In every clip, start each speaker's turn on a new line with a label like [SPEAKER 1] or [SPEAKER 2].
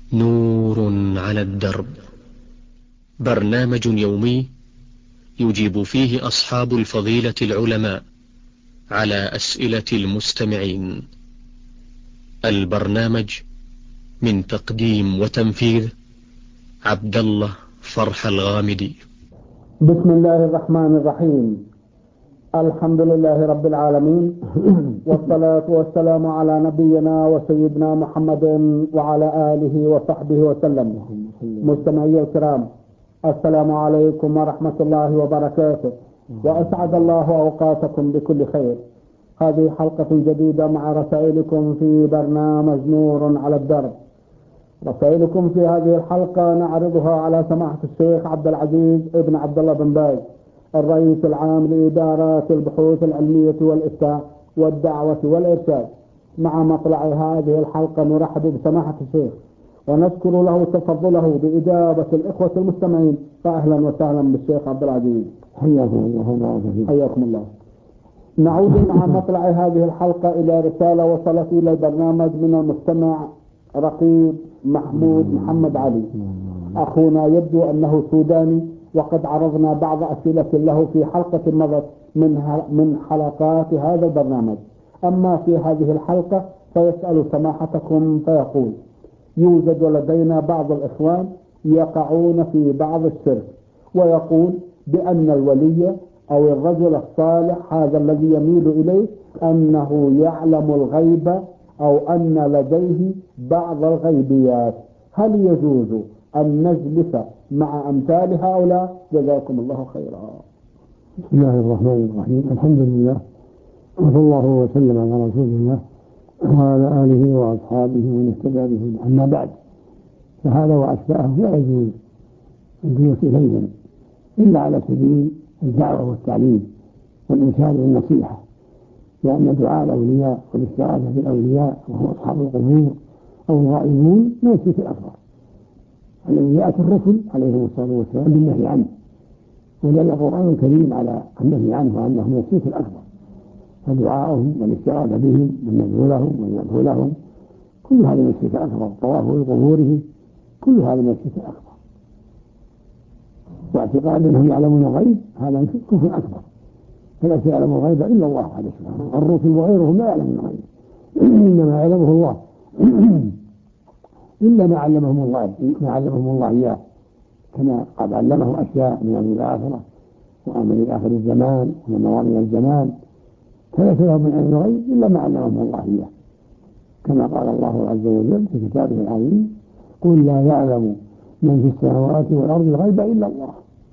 [SPEAKER 1] نور على الدرب، برنامج يومي يجيب فيه أصحاب الفضيلة العلماء على أسئلة المستمعين. البرنامج من تقديم وتنفيذ عبد الله فرح الغامدي.
[SPEAKER 2] بسم الله الرحمن الرحيم. الحمد لله رب العالمين والصلاة والسلام على نبينا وسيدنا محمد وعلى آله وصحبه وسلم. مستمعي الكرام، السلام عليكم ورحمة الله وبركاته، وأسعد الله أوقاتكم بكل خير. هذه حلقة جديدة مع رسائلكم في برنامج نور على الدرب. رسائلكم في هذه الحلقة نعرضها على سماحة الشيخ عبد العزيز ابن عبد الله بن باز، الرئيس العام لإدارات البحوث العلمية والإفتاء والدعوة والإرشاد. مع مطلع هذه الحلقة نرحب بسماحة الشيخ ونشكر له تفضله بإجابة الإخوة المستمعين. فأهلا وسهلا بالشيخ عبد العزيز،
[SPEAKER 3] حياكم الله.
[SPEAKER 2] حياكم الله. نعود مع مطلع هذه الحلقة إلى رسالة وصلت إلى البرنامج من المستمع رقيب محمود محمد علي. أخونا يبدو أنه سوداني، وقد عرضنا بعض أسئلة له في حلقة مضت من حلقات هذا البرنامج. أما في هذه الحلقة فيسأل سماحتكم فيقول: يوجد لدينا بعض الإخوان يقعون في بعض الشرك، ويقول بأن الولي أو الرجل الصالح هذا الذي يميل إليه أنه يعلم الغيب أو أن لديه بعض الغيبيات. هل يجوز أن نجلس مع أمثال هؤلاء؟ جزاكم الله خيرا.
[SPEAKER 3] بسم الله الرحمن الرحيم. الحمد لله وصلى الله وسلم على رسول الله وعلى آله وأصحابه ومن اهتدى به. أما بعد، فهذا وأشباهه لا يجوز الجلوس إليهم إلا على سبيل الدعوة والتعليم والإرشاد والنصيحة، لأن دعاء الأولياء والاستغاثة بالأولياء وهو أصحاب القبور أو الغائبون من الشرك الأكبر الذي جاءت الرسل عليهم الصلاة والسلام بالنهي عنه، ودل القرآن الكريم على النهي عنه وأنه من الشرك الأكبر. فدعاءهم والاستغاثة بهم والندعو لهم والذبح لهم كل هذا من الشرك الأكبر. الطواف بقبورهم كل هذا من الشرك الأكبر. واعتقاد أنهم يعلمون الغيب هذا كفر أكبر، فلا يعلم الغيب إلا الله وحده سبحانه. الرسل وغيرهم لا يعلمون الغيب، إنما يعلمه الله إلا ما علمهم الله إياه، كما قد علمهم أشياء من أمر الآخرة وأمر آخر الزمان ومن موانئ الزمان، فليس لهم من علم الغيب إلا ما علمهم الله إياه، كما قال الله عز وجل في كتابه العظيم: قل لا يعلم من في السماوات والأرض الغيب إلا الله.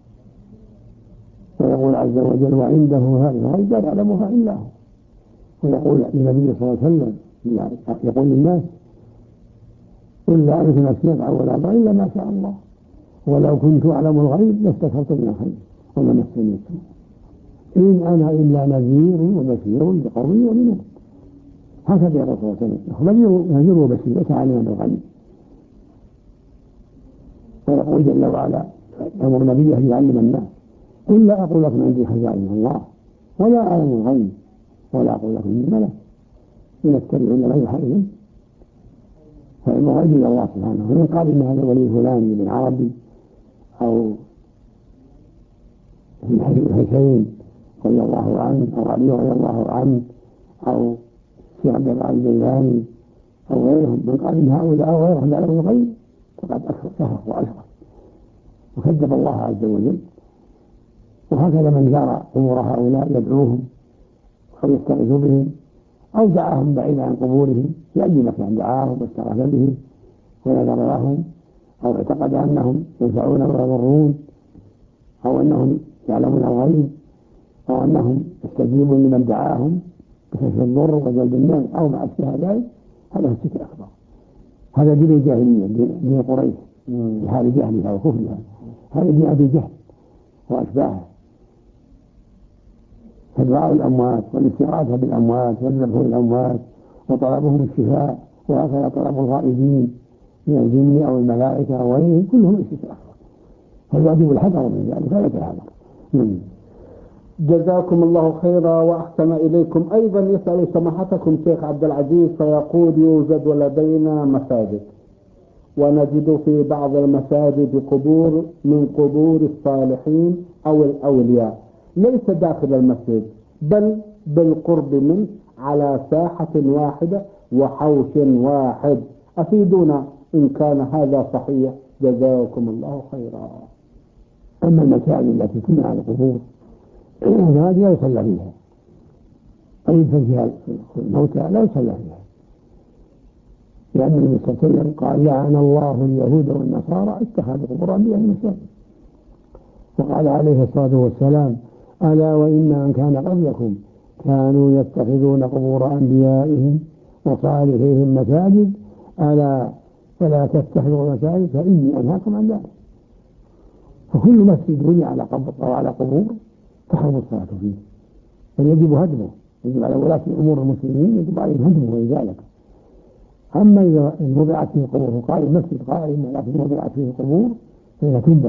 [SPEAKER 3] ويقول عز وجل: وعنده هذه الغيب لا يعلمها إلا هو. ويقول النبي صلى الله عليه وسلم يقول للناس: قل لا أملك نفسي نفعا ولا ضرا إلا ما شاء الله، ولو كنت أعلم الغيب لاستكثرت من الخير وما مسني السوء إن أنا إلا نذير وبشير لقوم يؤمنون. هكذا الرسول صلى الله عليه وسلم: نذير وبشير وتعلم بالغيب. ويقول جل وعلا أمر نبيه أن يعلم الناس: قل لا أقول لكم عندي خزائن الله ولا أعلم الغيب ولا أقول لكم إني ملك إن أتبع إلا ما يوحى إلي. فعلم الغيب إلى الله سبحانه. ومن قال إن هذا ولي فلان بن عربي أو الحسين رضي الله عنه أو علي رضي الله عنه أو الشيخ عبد العزيز الجيلاني أو غيرهم، من قال إن هؤلاء أو غيرهم يعلمون الغيب فقد كفر وأشرك وكذب الله عز وجل. وهكذا من زار قبور هؤلاء يدعوهم أو يستغيث بهم أو دعاهم بعيدا عن قبورهم في أي مكان، دعاهم واستغاث بهم ونذر لهم أو اعتقد أنهم ينفعون ويضرون أو أنهم يعلمون الغيب أو أنهم يستجيبون لمن دعاهم بكشف الضر وجلب النفع أو ما أشبه ذلك، هذا هو الشرك الأكبر. هذا دين الجاهلية، دين قريش في حال جهلها وكفرها. هذا دين أبي جهل وأشباهه. فدعاء الأموات والاستغاثة بالأموات والذبح للأموات وطلبهم الشفاء، وهكذا طلب الغائبين من الجن أو الملائكة أو غيرهم كلهم الشرك الأكبر. فالواجب الحذر من ذلك فلا يتحذر.
[SPEAKER 2] جزاكم الله خيرا وأحسن إليكم. أيضا يسأل سماحتكم شيخ عبد العزيز فيقول: يوجد لدينا مساجد ونجد في بعض المساجد قبور من قبور الصالحين أو الأولياء ليس داخل المسجد بل بالقرب منه على ساحة واحدة وحوش واحد. أفيدونا إن كان هذا صحيح جزاكم الله خيرا.
[SPEAKER 3] أما المساجد التي تبنى على القبور هذه لا يصلى فيها، أي فيها الموتى لا يصلى فيها، لأن النبي صلى الله عليه وسلم قال لعن الله اليهود والنصارى اتخذوا قبور أنبيائهم مساجد، وقال عليه الصلاة والسلام ألا وإن من كان قبلكم كانوا يتخذون قبور أنبيائهم وصالحيهم مساجد ألا فلا تتخذوا مساجد فإني أنهاكم عن ذلك. فكل مسجد بني على قبر أو على قبور تحرم الصلاة فيه، بل يجب هدمه، يجب على ولاة أمور المسلمين يجب عليهم هدمه وإزالته. أما إذا وضعت فيه قبور وقال المسجد قائم لكن وضعت فيه قبور فهي تنبت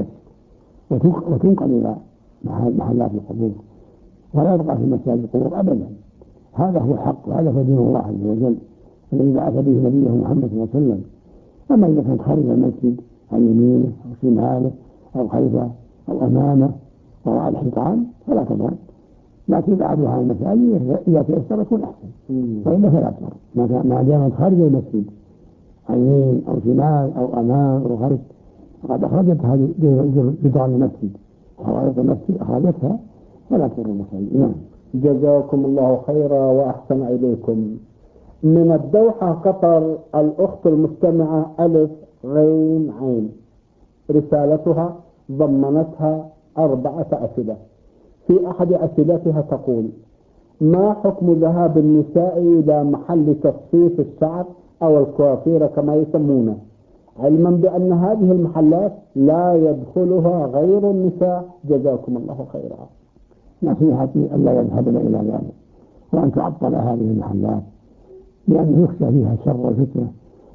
[SPEAKER 3] وتنقل إلى محلات القبور، ولا يبقى في مساجد القبور أبدا. هذا هو الحق وهذا هو دين الله عز وجل الذي بعث به نبيه محمد صلى الله عليه وسلم. أما إذا كانت خارج المسجد عن يمينه أو شماله أو خلفه أو أمامه أو على الحيطان فلا تضر، لكن بعضها عن المساجد إذا تيسر يكون أحسن، وإلا فلا تضر ما دامت خارج المسجد عن يمين أو شمال أو أمام أو خلف فقد أخرجتها جدار المسجد، حوائط المسجد أخرجتها فلا تضر المساجد.
[SPEAKER 2] جزاكم الله خيرا وأحسن إليكم. من الدوحة قطر الأخت المستمعة ألف غين عين، رسالتها ضمنتها 4 أسئلة. في أحد أسئلتها تقول: ما حكم ذهاب النساء إلى محل تصفيف الشعر أو الكوافير كما يسمونه، علما بأن هذه المحلات لا يدخلها غير النساء؟ جزاكم الله خيرا.
[SPEAKER 3] نصيحتي ألا يذهبن إلى ذلك وأن تعطل هذه المحلات، لأنه يخشى فيها الشر والفتنة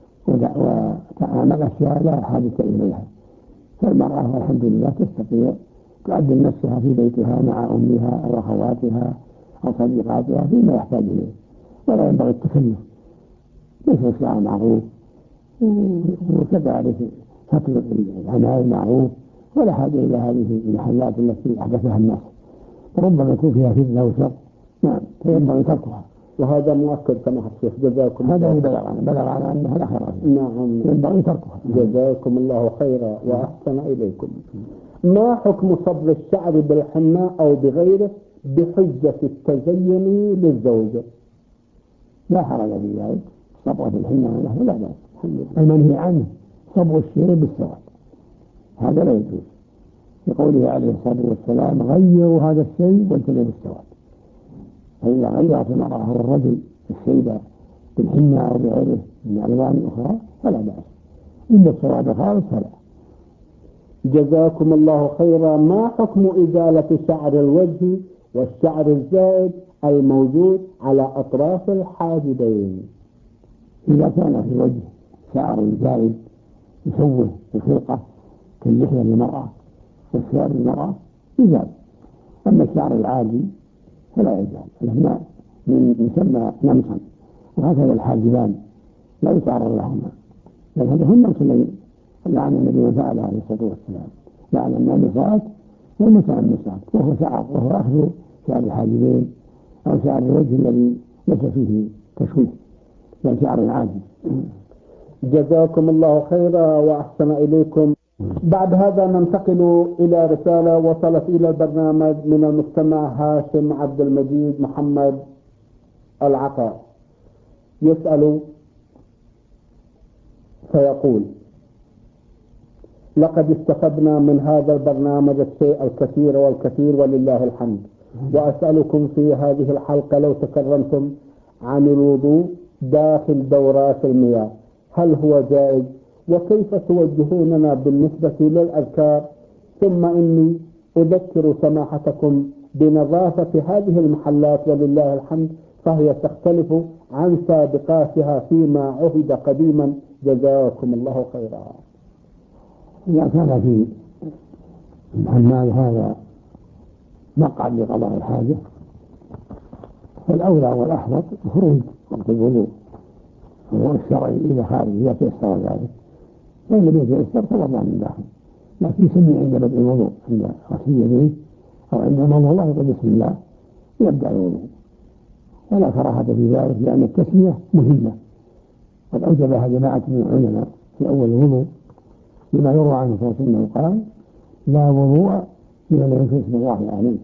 [SPEAKER 3] وتعامل أشياء لا حاجة إليها. فالمرأة والحمد لله تستطيع تقدم نفسها في بيتها مع أمها أو أخواتها أو صديقاتها فيما يحتاج إليه، ولا ينبغي التكلف. ليس الشعر معروف وكذلك فتر العناية معروف، ولا حاجة إلى هذه المحلات التي أحدثها الناس، ربما يكون فيها فتنة وشر. نعم، فينبغي تركها.
[SPEAKER 2] وهذا مؤكد كما الشيخ جزاكم
[SPEAKER 3] الله. هذا بلغ على أنها لا خير فيها.
[SPEAKER 2] نعم،
[SPEAKER 3] ينبغي تركها.
[SPEAKER 2] جزاكم الله خيرا وأحسن إليكم. ما حكم صبغ الشعر بالحناء أو بغيره بحجة التزين للزوجة؟
[SPEAKER 3] لا حرج في ذلك، صبغة الحناء لا بأس. المنهي عنه صبغ الشيء بالسواد، هذا لا يجوز، لقوله عليه الصلاة والسلام غيروا هذا الشيء والتزموا بالسواد. فإذا غيرت المرأة أو الرجل الشيء بالحناء أو بغيره من ألوان أخرى فلا بأس، إلا السواد خالص فلا.
[SPEAKER 2] جزاكم الله خيرا. ما حكم إزالة شعر الوجه والشعر الزائد الموجود على أطراف الحاجبين؟
[SPEAKER 3] إذا كان في الوجه شعر زائد يشوه الخلقة كاللحية للمرأة والشعر للمرأة يزال، أما الشعر العادي فلا يزال، لأنه يسمى نمصا، وهكذا الحاجبان لا يتعرض لهما، لأن هذا هو النمص الذي لعن النبي من فعل عليه الصلاة والسلام، لعن النامصات والمتنمصات، وهو أخذ شعر الحاجبين أو شعر الوجه الذي ليس فيه تشويه كشعر العادي.
[SPEAKER 2] جزاكم الله خيرا وأحسن إليكم. بعد هذا ننتقل إلى رسالة وصلت إلى البرنامج من المستمع هاشم عبد المجيد محمد العطاء، يسأل فيقول: لقد استفدنا من هذا البرنامج الشيء الكثير والكثير ولله الحمد، وأسألكم في هذه الحلقة لو تكرمتم عن الوضوء داخل دورات المياه، هل هو جائز؟ وكيف توجهوننا بالنسبة للأذكار؟ ثم إني أذكر سماحتكم بنظافة هذه المحلات ولله الحمد، فهي تختلف عن سابقاتها فيما عهد قديما. جزاكم الله خيرا.
[SPEAKER 3] إذا كان في الحمام هذا مقعد لقضاء الحاجة فالأولى والأحوط الخروج وقت الوضوء، هو الشرعي إذا خارج إذا تيسر ذلك، فإن لم يتيسر توضأ من داخل، لكن سمي عند بدء الوضوء عند غسل يديه أو عند موضوع الله يقول بسم الله يبدأ الوضوء، ولا كراهة في ذلك لأن التسمية مهمة. قد أوجبها جماعة من العلماء في أول الوضوء لما يروى عنه صلى الله عليه وسلم قال لا وضوء لمن لم يذكر اسم الله عليه،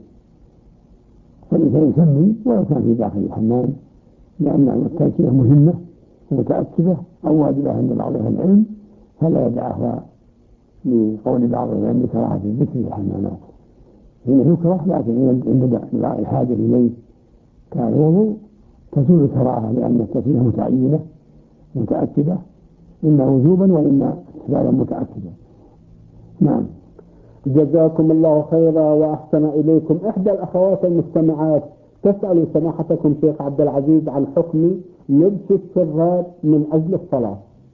[SPEAKER 3] فالإنسان يسمي ولو كان في داخل الحمام، لأن التسمية مهمة ومتأكدة أو واجبة عند بعض أهل العلم، فلا يدعها لقول بعض العلم بكراهة الذكر في الحمامات. هنا يكره، لكن عند الحاجة إليه كالوضوء تزول الكراهة، لأن التسمية متعينة متأكدة إما وجوبا وإما استحبابا متأكدا. نعم.
[SPEAKER 2] جزاكم الله خيرا وأحسن إليكم. إحدى الأخوات المستمعات تسأل سماحتكم شيخ عبد العزيز عن حكم لبس الشراب من أجل الصلاة.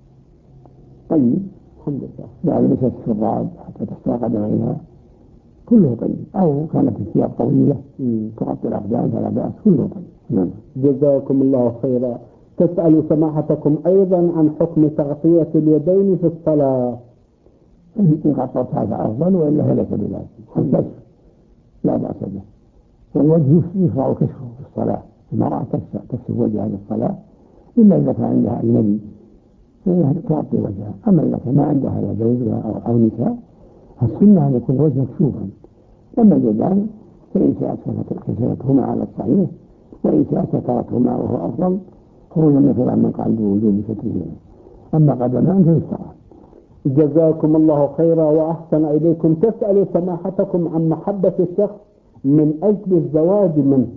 [SPEAKER 3] طيب الحمد لله، لا لبس الشراب حتى تستوى قدميها كله طيب، أو كانت الثياب طويلة تغطي الأقدام فلا بأس، كله طيب. نعم.
[SPEAKER 2] جزاكم الله خيرا. تسأل سماحتكم أيضا عن حكم تغطية اليدين في الصلاة.
[SPEAKER 3] إن غطت هذا أفضل، وإلا فليس بلازم، الكشف لا بأس به، والوجه يشرع كشفه في الصلاة، المرأة تكشف وجهها للصلاة إلا إذا كان عندها أجنبي تغطي وجهها. أما إذا كان ما عندها لا زوجها أو نساء فالسنة أن يكون الوجه مكشوفا. أما اليدان فإن شاءت كشفتهما على الصحيح، وإن شاءت سترتهما وهو أفضل، خروجا مثلا من قال بوجوب سترهما. أما قدمان فيستطاع.
[SPEAKER 2] جزاكم الله خيرا وأحسن إليكم. تسأل سماحتكم عن محبة الشخص من أجل الزواج منه.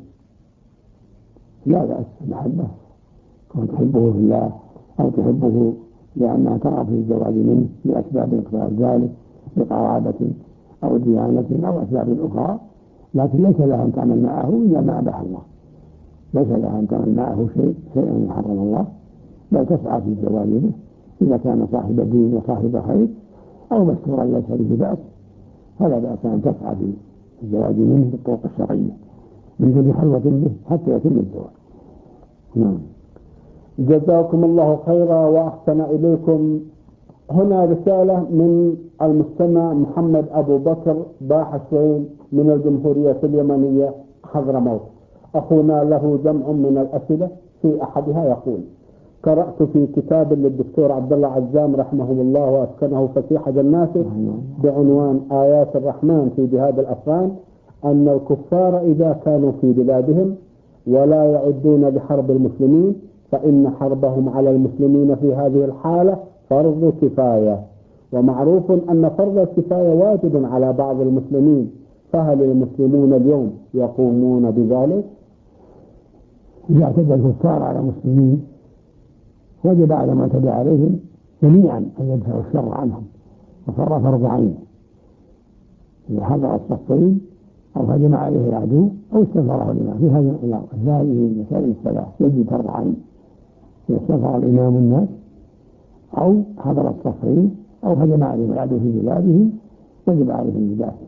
[SPEAKER 3] لا بأس محبة، كون تحبه في الله أو تحبه لأنها ترى في الزواج منه لأسباب اقتضاء ذلك، لقرابة أو ديانة أو أسباب أخرى، لكن ليس لها أن تعمل معه إلا ما أباح الله، ليس لها أن تعمل معه شيئا يحرم الله، بل تسعى في الزواج به إذا كان صاحب دين وصاحب خير أو مستورا ليس به بأس، فلا بأس أن تسعى في الزواج منه بالطرق الشرعية من دون خلوة به حتى يتم الزواج. نعم.
[SPEAKER 2] جزاكم الله خيرا وأحسن إليكم. هنا رسالة من المستمع محمد أبو بكر باحثين من الجمهورية اليمنية حضرموت. أخونا له جمع من الأسئلة، في أحدها يقول: قرأت في كتاب للدكتور عبد الله عزام رحمه الله وأسكنه فسيح جناته بعنوان آيات الرحمن في جهاد الأفغان أن الكفار إذا كانوا في بلادهم ولا يعدون لحرب المسلمين فإن حربهم على المسلمين في هذه الحالة فرض كفاية، ومعروف أن فرض الكفاية واجب على بعض المسلمين، فهل المسلمون اليوم يقومون بذلك؟
[SPEAKER 3] إذا اعتدى الكفار على المسلمين وجب على ما اعتدى عليهم جميعا أن يدفعوا الشر عنهم، وصار فرض عين. إذا حضر الصفين أو هجم عليه العدو أو استنفره الإمام في هذه المسائل الثلاث يجب فرض عين: إذا استنفر الإمام الناس أو حضر الصفين أو هجم عليهم العدو في بلادهم وجب عليهم الجهاد.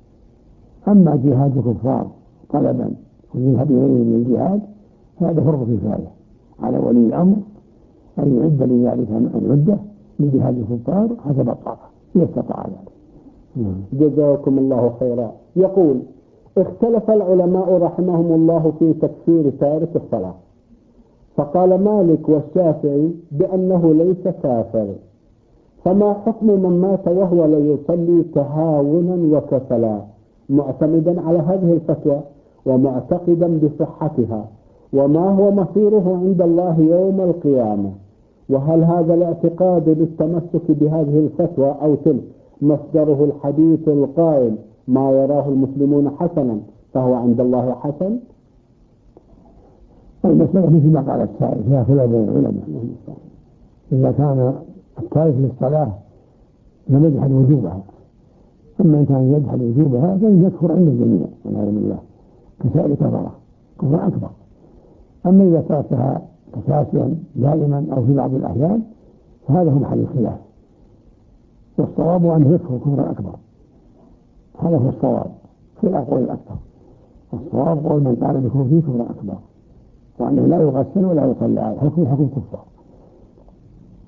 [SPEAKER 3] أما جهاد الكفار طلبا ويذهب إليه من الجهاد هذا فرض كفاية على ولي الأمر أن يعد لذلك العدة لجهاد الكفار حسب الطاقة إذا استطاع ذلك.
[SPEAKER 2] جزاكم الله خيرا. يقول: اختلف العلماء رحمهم الله في تكفير تارك الصلاة، فقال مالك والشافعي بأنه ليس كافر، فما حكم من مات وهو لا يصلي تهاونا وكسلا معتمدا على هذه الفتوى ومعتقدا بصحتها، وما هو مصيره عند الله يوم القيامة؟ وهل هذا الاعتقاد للتمسك بهذه الفتوى أو تلك مصدره الحديث القائل ما يراه المسلمون حسنا فهو عند الله حسن؟
[SPEAKER 3] المسألة فيما قال السائل فيها خلاف بين العلماء. إذا كان التارك للصلاة لم يجحد وجوبها، أما إن كان يجحد وجوبها فإن يكفر عند الجميع والعياذ بالله كسائر كفرة كفر أكبر. أما إذا تركها تكاسلا دائما أو في بعض الأحيان فهذا هو محل الخلاف، والصواب أنه يكفر كفرا أكبر، هذا هو الصواب في الأقوال الأكثر. الصواب قول من قال بكفر فيه كفرا أكبر، وأنه لا يغسل ولا يصلى عليه حكم كفار.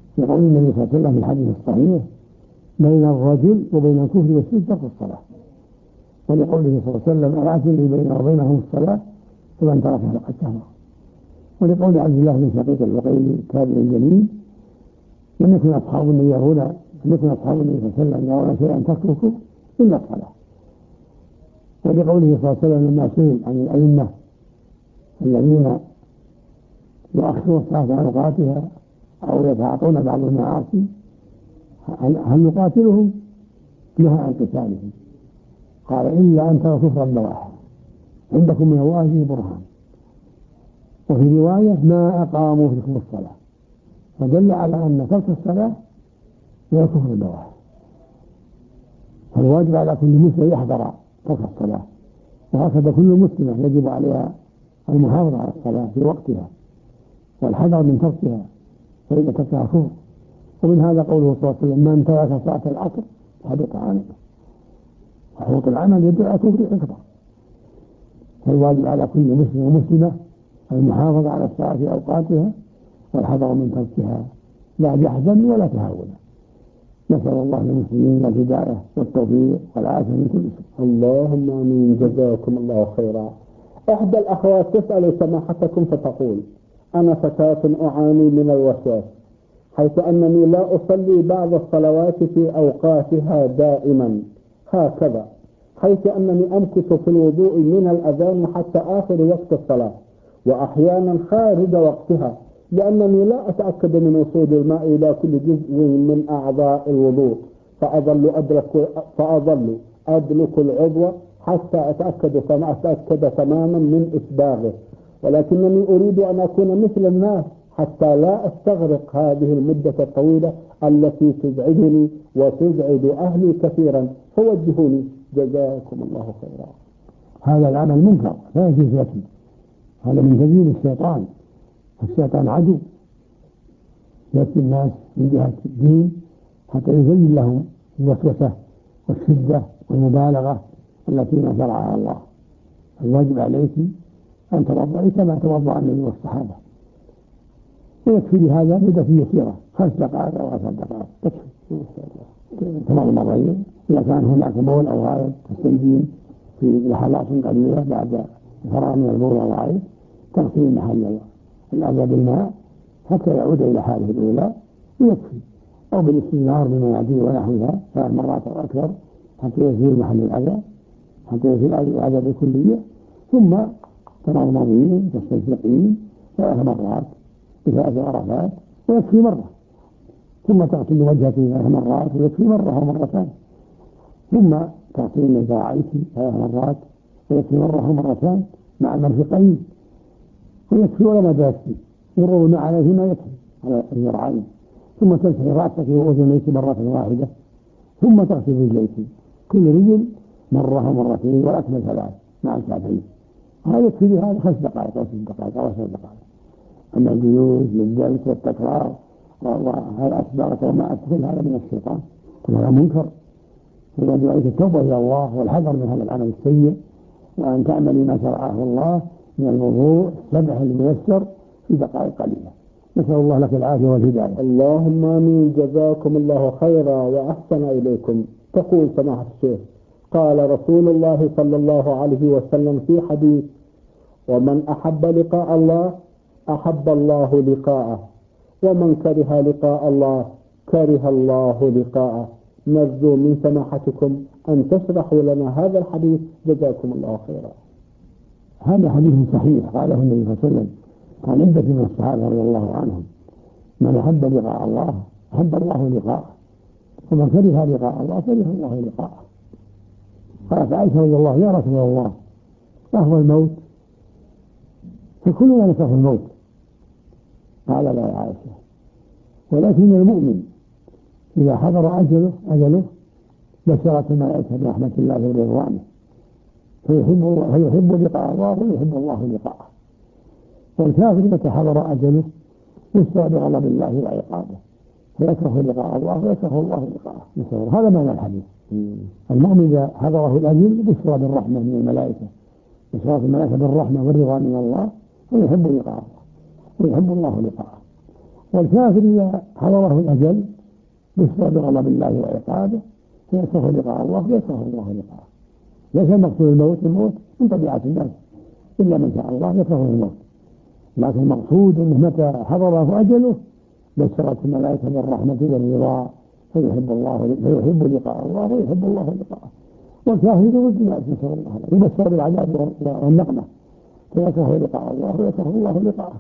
[SPEAKER 3] يقول النبي صلى الله عليه وسلم في الحديث الصحيح: بين الرجل وبين الكفر والشرك ترك الصلاة. ولقوله صلى الله عليه وسلم: العدل بيننا وبينهم الصلاة فمن تركها فقد كفر. ولقول عبد الله بن شقيق العقيلي التابعي الجليل: لم يكن أصحاب النبي صلى الله عليه وسلم يرون شيئا تتركه إلا الصلاة. ولقوله صلى الله عليه وسلم لما سئل عن الأئمة الذين يؤخرون الصلاة عن أوقاتها أو يتعاطون بعض المعاصي هل نقاتلهم؟ نهى عن قتالهم. قال: إلا أن تروا كفرا بواحا عندكم من الله برهان. وفي رواية: ما أقاموا فيكم الصلاة. فدل على أن ترك الصلاة هي كفر بواحا. فالواجب على كل مسلم يحذر ترك الصلاة، وهكذا كل مسلمة يجب عليها المحافظة على الصلاة في وقتها والحذر من تركها، فإن تركها كفر. ومن هذا قوله صلى الله عليه وسلم: من ترك صلاة العصر حبط عمله. وحبوط العمل يدل على كفر أكبر. فالواجب على كل مسلم ومسلمة المحافظة على الصلاة في أوقاتها والحذر من تركها، لا بحزن ولا تهاونا. نسأل الله للمسلمين الهداية والتوفيق والعافية من كل سوء.
[SPEAKER 2] اللهم آمين. جزاكم الله خيرا. إحدى الأخوات تسأل سماحتكم فتقول: أنا فتاة أعاني من الوسواس، حيث أنني لا أصلي بعض الصلوات في أوقاتها دائما هكذا، حيث أنني أمكث في الوضوء من الأذان حتى آخر وقت الصلاة، وأحيانا خارج وقتها، لأنني لا أتأكد من وصول الماء إلى كل جزء من أعضاء الوضوء، فأظل أدلك العضو حتى أتأكد تماما من إسباغه، ولكنني أريد أن أكون مثل الناس حتى لا أستغرق هذه المدة الطويلة التي تزعجني وتزعج أهلي كثيرا، فوجهوني جزاكم الله خيرا.
[SPEAKER 3] هذا العمل منكر لا يجوز لكم، هذا من تزيين الشيطان. الشيطان عدو يأتي الناس من جهة الدين حتى يزين لهم الوسوسة والشدة والمبالغة التي ما شرعها الله. الواجب عليك أن تتوضئي كما توضأ النبي والصحابة، ويكفي لهذا مدة يسيرة 5 دقائق أو 10 دقائق تكفي. تمضمضين إذا كان هناك بول أو غائط تستنجين في لحظات قليلة بعد الفراغ من البول أو غائط، تغسلين محل الأذى بالماء حتى يعود إلى حاله الأولى ويكفي، أو بالاستنار بمناديل ونحوها 3 مرات أو أكثر حتى يزيل محل الأذى، حتى يزيل الأذى بالكلية. ثم تمضمضين تستنشقين 3 مرات ب3 غرفات ويكفي مرة. ثم تغسل وجهك 3 مرات ويكفي مرة أو مرتان. ثم تغسلين ذراعيك 3 مرات ويكفي مرة أو مرتان مع المرفقين ويكفي ولا ما يكفي، مروا ما عليهما يكفي على الذراعين. ثم تمسحي رأسك وأذنيك مرة واحدة، ثم تغسل رجليك كل رجل مرة أو مرتين والأكمل 3 مع الكعبين. هذا يكفي لهذا 5 دقائق أو 6 دقائق أو 10 دقائق. أما الجلوس للجلس والتكرار والأسباب وما أدخل هذا من الشيطان، كل هذا منكر. فالواجب عليك التوبة إلى الله والحذر من هذا العمل السيء، وأن تعملي ما شرعه الله من الوضوء السبح الميسر في دقائق قليلة. نسأل الله لك العافية والهداية.
[SPEAKER 2] اللهم آمين. جزاكم الله خيرا وأحسن إليكم. تقول سماحة الشيخ: قال رسول الله صلى الله عليه وسلم في حديث: ومن أحب لقاء الله أحب الله لقاءه، ومن كره لقاء الله كره الله لقاءه. نرجو من سماحتكم أن تشرحوا لنا هذا الحديث جزاكم الله خيرا.
[SPEAKER 3] هذا حديث صحيح قاله النبي صلى الله عليه وسلم عن عدة من الصحابة رضي الله عنهم: من أحب لقاء الله أحب الله لقاءه، ومن كره لقاء الله كره الله لقاءه. قالت عائشة رضي الله: يا رسول الله أهوى الموت؟ فكلنا نكره الموت. قال: لا يا عائشة، ولكن المؤمن إذا حضر أجله بشرت الملائكة برحمة الله ورضوانه، فيحب لقاء الله ويحب الله لقاءه. والكافر متى حضر أجله بشر بغضب الله وعقابه، فيكره لقاء الله ويكره الله لقاءه. هذا معنى الحديث. المؤمن إذا حضره الأجل بشر بالرحمة من الملائكة، بشرت الملائكة بالرحمة والرضا من الله، ويحب لقاء الله ويحب الله لقاءه. والكافر إذا حضره الأجل بشر بغضب الله وعقابه فيكره لقاء الله ويكره الله لقاءه. ليس مقصود الموت من طبيعة الناس، إلا من شاء الله يكره الموت، لكن المقصود أنه متى حضره أجله بشرت الملائكة بالرحمة والرضا فيحب لقاء الله ويحب الله لقاءه. والكافر ضد الناس نسأل الله يبشر بالعذاب والنقمة فيكره لقاء الله ويكره الله لقاءه.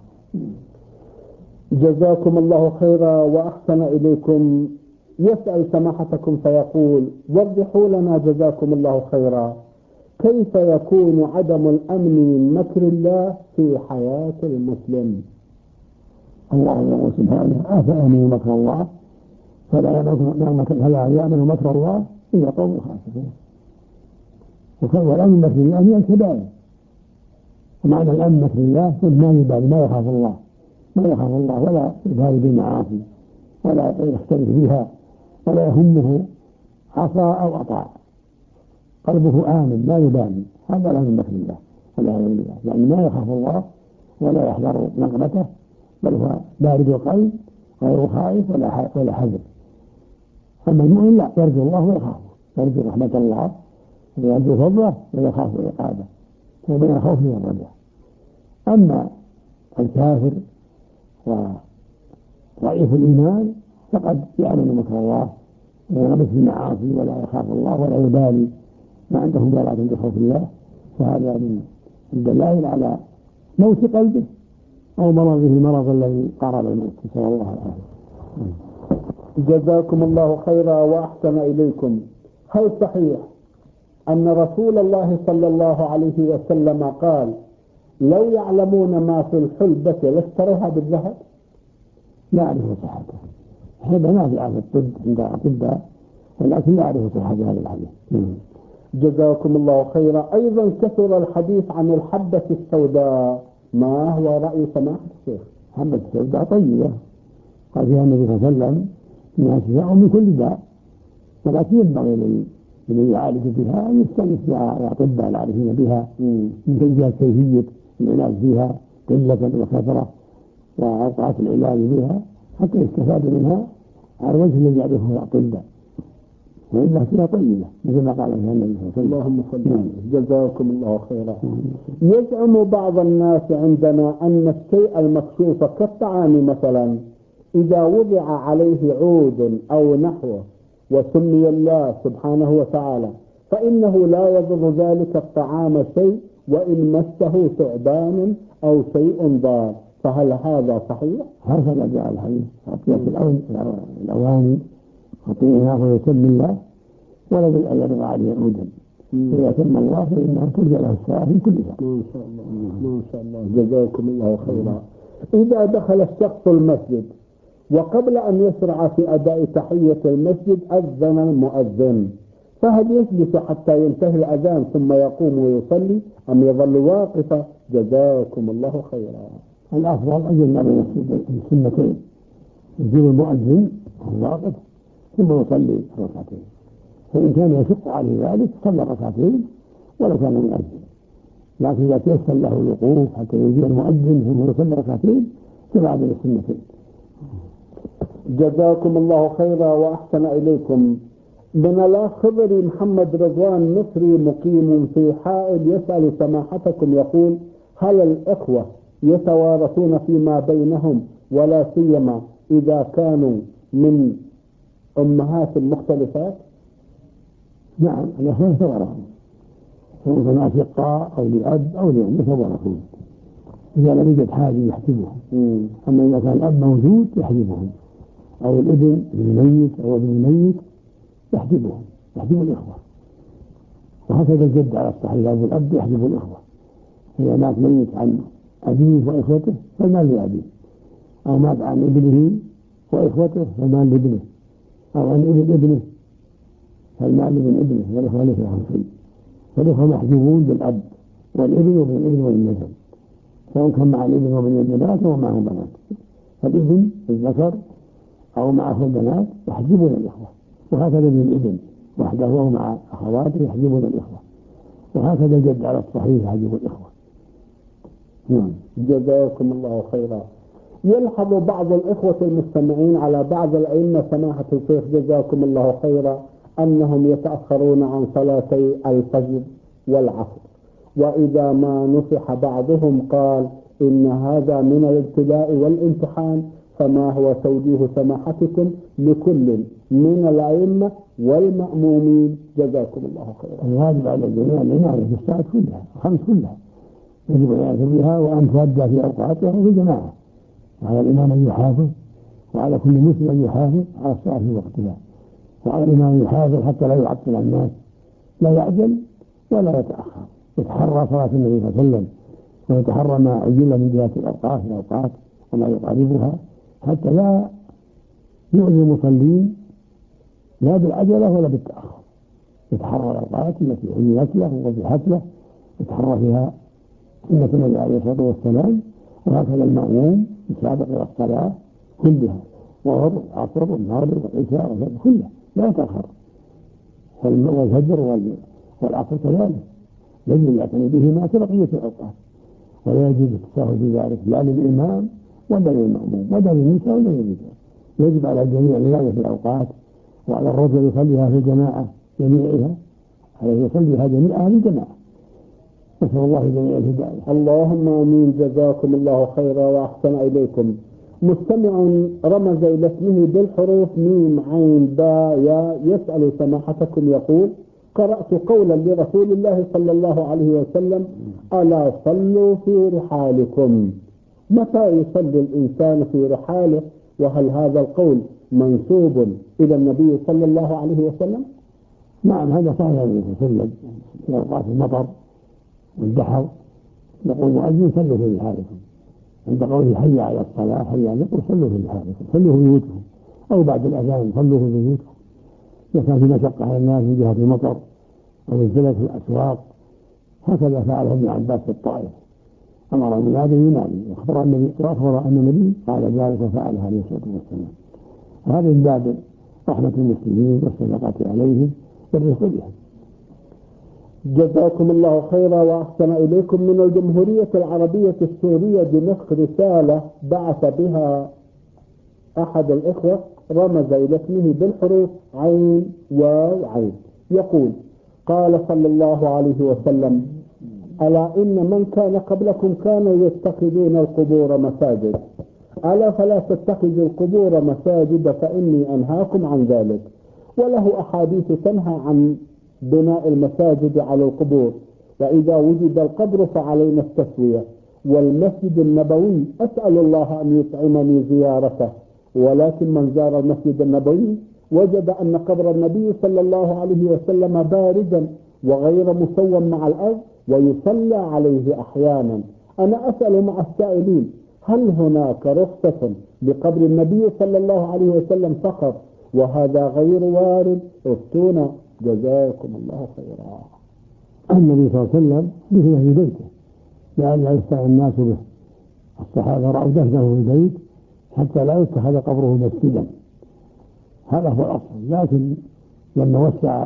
[SPEAKER 2] جزاكم الله خيرا وأحسن إليكم. يسأل سماحتكم فيقول: وضحوا لنا جزاكم الله خيرا، كيف يكون عدم الأمن من مكر الله في حياة المسلم؟
[SPEAKER 3] الله يقول سبحانه: أفأمنوا مكر الله فلا يأمن مكر الله إلا قوم خاسرون. والأمن مكر الله هي الكبائر، ومعنى الأمن مكر الله ما يبالي، ما يخاف الله ولا يبالي بالمعاصي ولا يختلف بها ولا يهمه عصى أو أطاع، قلبه آمن لا يبالي. هذا الأمن مكر الله والعياذ بالله، يعني ما يخاف الله ولا يحذر نقمته، بل هو بارد القلب غير خائف ولا حذر. أما المؤمن لا، يرجو الله ويخافه، يرجو رحمة الله ويرجو فضله ويخاف عقابه، وبين الخوف والرجاء. أما الكافر وضعيف الإيمان فقد يأمن مكر الله وينغمس في المعاصي ولا يخاف الله ولا يبالي، ما عنده مبالاة بخوف الله، فهذا من الدلائل على موت قلبه أو مرضه المرض الذي قارب الموت، نسأل الله العافية.
[SPEAKER 2] جزاكم الله خيرا وأحسن إليكم. هل صحيح أن رسول الله صلى الله عليه وسلم قال: لو يعلمون ما في الحلبة لاشتروها بالذهب؟
[SPEAKER 3] لا أعرف صحته، هذا نافع في الطب عند الأطباء، ولكن لا أعرف صحة هذا الحديث.
[SPEAKER 2] جزاكم الله خيرا. أيضا كثر الحديث عن الحبة السوداء، ما هو رأي سماحة الشيخ؟
[SPEAKER 3] الحبة السوداء طيبة، قال فيها النبي صلى الله عليه وسلم: إنها شفاء من كل داء، ولكن ينبغي لمن يعالج بها أن يستأنس الأطباء العارفين بها من جهة كيفية العلاج بها قلة وكثرة وأوقات العلاج بها حتى يستفاد منها على الوجه الذي يعرفه الأطباء، وإلا فيها طيبة مثل ما قال فيها النبي صلى الله عليه وسلم.
[SPEAKER 2] اللهم صل عليه. جزاكم الله خيرا. يزعم بعض الناس عندنا أن الشيء المكشوف كالطعام مثلا إذا وضع عليه عود أو نحوه وسمي الله سبحانه وتعالى فإنه لا يضر ذلك الطعام شيء وإن مسه ثعبان أو شيء ضار، فهل هذا صحيح؟
[SPEAKER 3] هكذا جاء الحديث: أطيب الأواني أعطيها ويسمي الله ولا بد أن يضع عليه عودا، إذا سمى الله فإنه ترجى له الساعة في كل ساعة.
[SPEAKER 2] ما شاء الله ما شاء الله. جزاكم الله خيرا. إذا دخل الشخص المسجد وقبل أن يشرع في أداء تحية المسجد أذن المؤذن، فهل يجلس حتى ينتهي الأذان ثم يقوم ويصلي أم يظل واقفا؟ جزاكم الله خيرا.
[SPEAKER 3] الأفضل أن يجمع بين السنتين، يجيب المؤذن واقف ثم يصلي ركعتين، فإن كان يشق عليه ذلك صلى ركعتين ولو كان مؤذن، لكن إذا تيسر له الوقوف حتى يجيب المؤذن ثم يصلي ركعتين جمع بين السنتين.
[SPEAKER 2] جزاكم الله خيرا وأحسن إليكم. من الأخ خضري محمد رضوان مصري مقيم في حائل يسأل سماحتكم يقول: هل الإخوة يتوارثون فيما بينهم ولا سيما إذا كانوا من أمهات مختلفات؟
[SPEAKER 3] نعم، الإخوة يتوارثون، سواء كانوا أشقاء أو لأب أو لأم يتوارثون إذا لم يوجد حاجة يحجبهم. أما إذا كان الأب موجود يحجبهم، أو الابن الميت أو ابن الميت يحجبهم، يحجب الإخوة. وهكذا الجد على الصحيح، أبو الأب يحجب الإخوة، إذا مات ميت عن أبيه وإخوته فالمال لأبيه، أو مات عن ابنه وإخوته فالمال لابنه، أو عن ابن ابنه فالمال لابن ابنه، والإخوة ليس لهم شيء، فالإخوة محجوبون بالأب والابن وابن الابن والابن، سواء كان مع الابن وابن البنات أو معهم بنات، فالابن الذكر أو مع أخو البنات يحجبون الإخوة، وهكذا ابن الابن وحده وهو مع أخواته يحجبون الإخوة، وهكذا الجد على الصحيح يحجب الإخوة.
[SPEAKER 2] جزاكم الله خيرا. يلحظ بعض الإخوة المستمعين على بعض الأئمة سماحة الشيخ جزاكم الله خيرا أنهم يتأخرون عن صلاتي الفجر والعصر، وإذا ما نصح بعضهم قال إن هذا من الابتلاء والامتحان، فما هو توجيه سماحتكم لكل من الأئمة والمأمومين جزاكم الله خيرا؟
[SPEAKER 3] الواجب على الجميع العناية بالصلاة كلها الخمس كلها، يجب العناية بها وأن تؤدى في أوقاتها في جماعة، وعلى الإمام أن يحافظ، وعلى كل مسلم أن يحافظ على الصلاة في وقتها، وعلى الإمام أن يحافظ حتى لا يعطل الناس، لا يعجل ولا يتأخر، يتحرى صلاة النبي صلى الله عليه وسلم، ويتحرى ما عجل من جهة الأوقات وما يقاربها، حتى لا يؤذي المصلين لا بالعجلة ولا بالتأخر. يتحرى الأوقات التي عجلت له وضحت له، يتحرى فيها سنة النبي عليه الصلاة والسلام، وهكذا المأموم يسابق إلى الصلاة كلها، والظهر والعصر والمغرب والعشاء كلها لا يتأخر، والفجر والعصر كذلك يجب يعتني بهما كبقية الأوقات، ولا يجب التساهل في ذلك لا للإمام ولا للمأموم ولا للنساء ولا للرجال. يجب على الجميع العناية في الأوقات، وعلى الرجل يصليها في الجماعة جميعها، عليه يصليها جميعها في الجماعة. نسأل الله جميع الهداية.
[SPEAKER 2] اللهم آمين. جزاكم الله خيرا وأحسن إليكم. مستمع رمز إلى اسمه بالحروف ميم عين باء ياء يسأل سماحتكم يقول: قرأت قولا لرسول الله صلى الله عليه وسلم: ألا صلوا في رحالكم. متى يصلي الإنسان في رحاله؟ وهل هذا القول منسوب إلى النبي صلى الله عليه وسلم؟
[SPEAKER 3] نعم، هذا صحيح النبي صلى الله عليه وسلم في أوقات المطر والدحر يقول مؤذن: صلوا في رحالكم. عند قوله حي على الصلاة حي على الصلاة صلوا في رحالكم، صلوا في بيوتكم، أو بعد الأذان صلوا في بيوتكم. إذا كان في مشقة على الناس من جهة المطر أو الزلل في الأسواق، هكذا فعله ابن عباس في الطائف، أمر المنادي ينادي، وأخبر أن النبي قال ذلك وفعله عليه الصلاة والسلام. وهذا من باب رحمة المسلمين والصدقة عليهم والرفق بهم.
[SPEAKER 2] جزاكم الله خيرا وأحسن إليكم. من الجمهورية العربية السورية دمشق رسالة بعث بها أحد الإخوة، رمز إلى اسمه بالحروف عين واو عين، يقول: قال صلى الله عليه وسلم: ألا إن من كان قبلكم كانوا يتخذون القبور مساجد، ألا فلا تتخذوا القبور مساجد فإني أنهاكم عن ذلك. وله أحاديث تنهى عن بناء المساجد على القبور، وإذا وجد القبر فعلينا التسوية. والمسجد النبوي أسأل الله أن يطعمني زيارته، ولكن من زار المسجد النبوي وجد أن قبر النبي صلى الله عليه وسلم باردا وغير مسوى مع الأرض ويصلى عليه أحيانا. أنا أسأل مع السائلين: هل هناك رخصة لقبر النبي صلى الله عليه وسلم فقط وهذا غير وارد؟ افتونا جزاكم الله خيرا.
[SPEAKER 3] النبي صلى الله عليه وسلم دفن في بيته لئلا يفتن الناس به. الصحابة رأوا دفنه في البيت حتى لا يتخذ قبره مسجدا، هذا هو الأصل. لكن لما وسع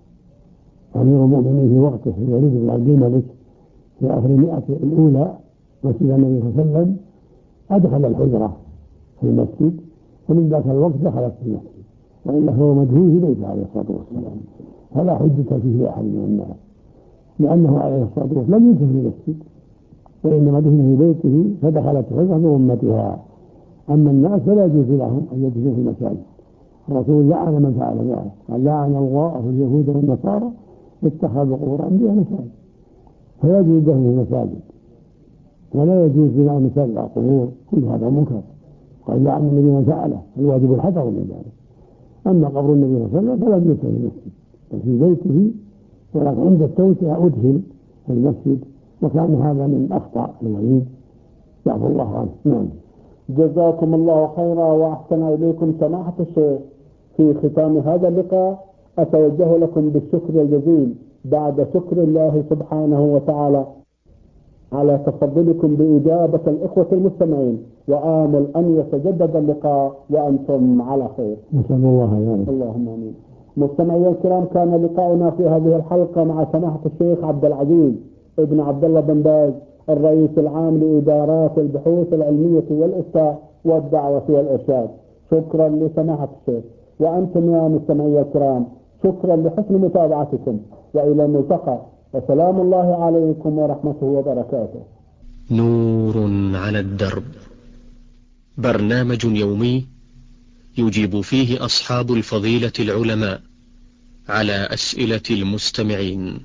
[SPEAKER 3] أمير المؤمنين في وقته الوليد بن عبد الملك في آخر المئة الأولى مسجد النبي صلى الله عليه وسلم، أدخل الحجرة في المسجد، ومن ذاك الوقت دخلت في المسجد، وإلا هو مدفون في بيته عليه الصلاة والسلام، فلا حجة فيه لأحد من الناس، لأنه عليه الصلاة والسلام لم يدفن في المسجد، وإنما دفن في بيته فدخلت الحجرة بأمتها. أما الناس فلا يجوز لهم أن يدفنوا في المساجد. الرسول لعن من فعل ذلك، قال: لعن الله اليهود والنصارى اتخذوا قبور أنبياء مساجد. فلا يجوز الدفن في المساجد، ولا يجوز بناء مساجد على القبور، كل هذا منكر. قال: لعن النبي من فعله، الواجب الحذر من ذلك. أما قبر النبي صلى الله عليه وسلم فلا يجوز في المسجد بل في بيته، ولكن عند التوسعة أدخل في المسجد، وكان هذا من أخطاء الوليد يعفو الله عنه. نعم.
[SPEAKER 2] جزاكم الله خيرا وأحسن إليكم سماحة الشيخ. في ختام هذا اللقاء أتوجه لكم بالشكر الجزيل بعد شكر الله سبحانه وتعالى على تفضلكم بإجابة الإخوة المستمعين، وآمل أن يتجدد اللقاء وأنتم على خير.
[SPEAKER 3] نسأل الله ذلك.
[SPEAKER 2] اللهم آمين. مستمعي الكرام، كان لقاؤنا في هذه الحلقة مع سماحة الشيخ عبد العزيز ابن عبد الله بن باز الرئيس العام لإدارات البحوث العلمية والإفتاء والدعوة والإرشاد. شكرا لسماحة الشيخ. وأنتم يا مستمعي الكرام شكرا لحسن متابعتكم، وإلى الملتقى، وسلام الله عليكم ورحمته وبركاته.
[SPEAKER 1] نور على الدرب، برنامج يومي يجيب فيه أصحاب الفضيلة العلماء على أسئلة المستمعين.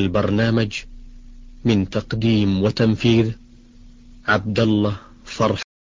[SPEAKER 1] البرنامج من تقديم وتنفيذ عبد الله فرح.